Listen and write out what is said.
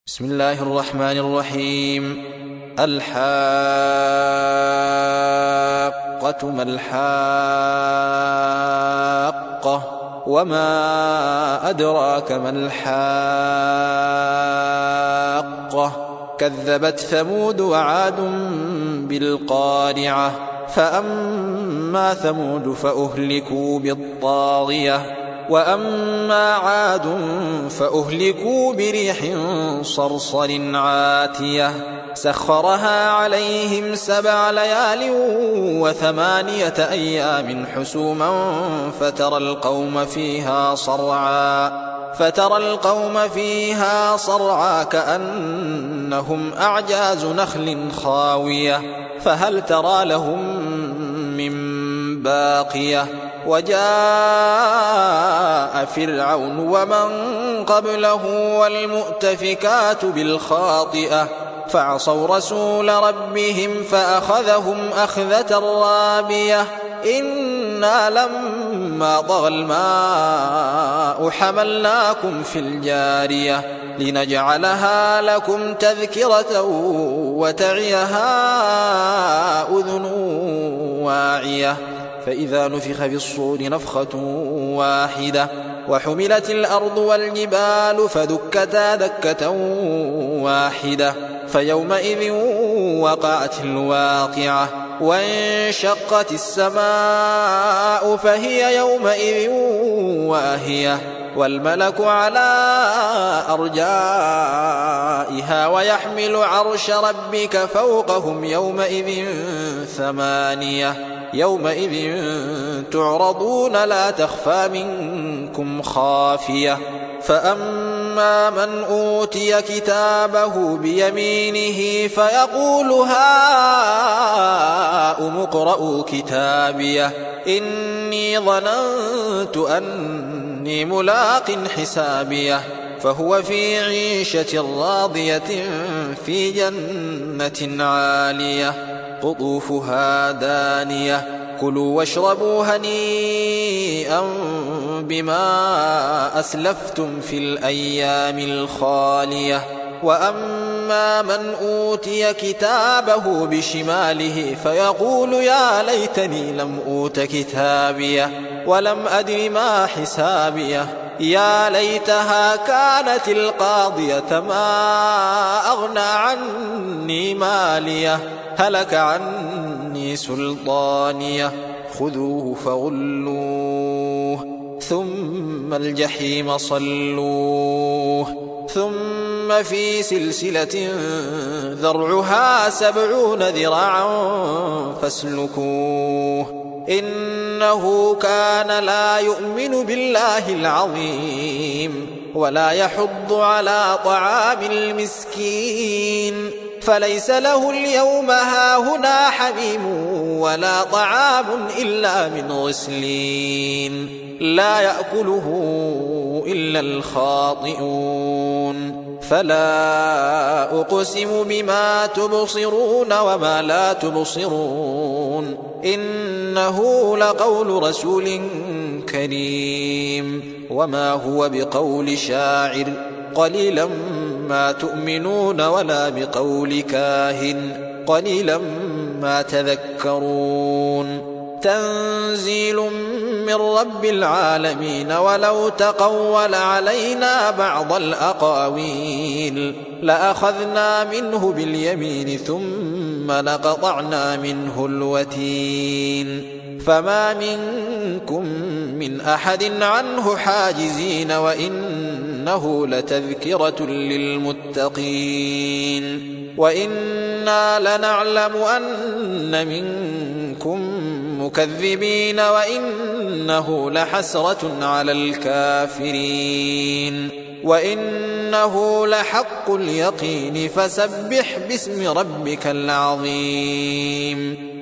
بسم الله الرحمن الرحيم. الحاقة ما الحاقة وما أدراك ما الحاقة كذبت ثمود وعاد بالقارعة فأما ثمود فأهلكوا بالطاغية وأما عاد فأهلكوا بريح صرصر عاتية سخرها عليهم 7 ليال و8 أيام حسوما فترى القوم فيها صرعى كأنهم أعجاز نخل خاوية فهل ترى لهم من باقية وجاء فرعون ومن قبله والمؤتفكات بالخاطئة فعصوا رسول ربهم فأخذهم أخذة رابية إنا لما طغى الماء حملناكم في الجارية لنجعلها لكم تذكرة وتعيها أذن واعية فإذا نفخ في الصور نفخة واحدة وحملت الأرض والجبال فدكتا دكة واحدة فيومئذ وقعت الواقعة وانشقت السماء فهي يومئذ واهية والملك على أرجائها ويحمل عرش ربك فوقهم يومئذ 8 يومئذ تعرضون لا تخفى منكم خافية فأما من أوتي كتابه بيمينه فيقول هاؤم اقرءوا كتابيه إني ظننت أني ملاق حسابيه فهو في عيشة راضية في جنة عالية قطوفها دانية كلوا واشربوا هنيئا بما أسلفتم في الأيام الخالية وأما من أوتي كتابه بشماله فيقول يا ليتني لم أوت كتابيه ولم أدر ما حسابيه يا ليتها كانت القاضية ما أغنى عني ماليه هلك عني سلطانيه خذوه فغلوه ثم الجحيم صلوه ثم في سلسلة ذرعها 70 ذراعا فاسلكوه إنه كان لا يؤمن بالله العظيم ولا يحض على طعام المسكين فليس له اليوم هاهنا حميم ولا طعام إلا من غسلين لا يأكله إلا الخاطئون فلا أقسم بما تبصرون وما لا تبصرون إنه لقول رسول كريم وما هو بقول شاعر قليلا ما تؤمنون ولا بقول كاهن قليلا ما تذكرون تنزيل من رب العالمين ولو تقول علينا بعض الأقاويل لأخذنا منه باليمين ثم لقطعنا منه الوتين فما منكم من أحد عنه حاجزين وإنه لتذكرة للمتقين وإنا لنعلم أن منكم مكذبين وإنه لحسرة على الكافرين وإنه لحق اليقين فسبح باسم ربك العظيم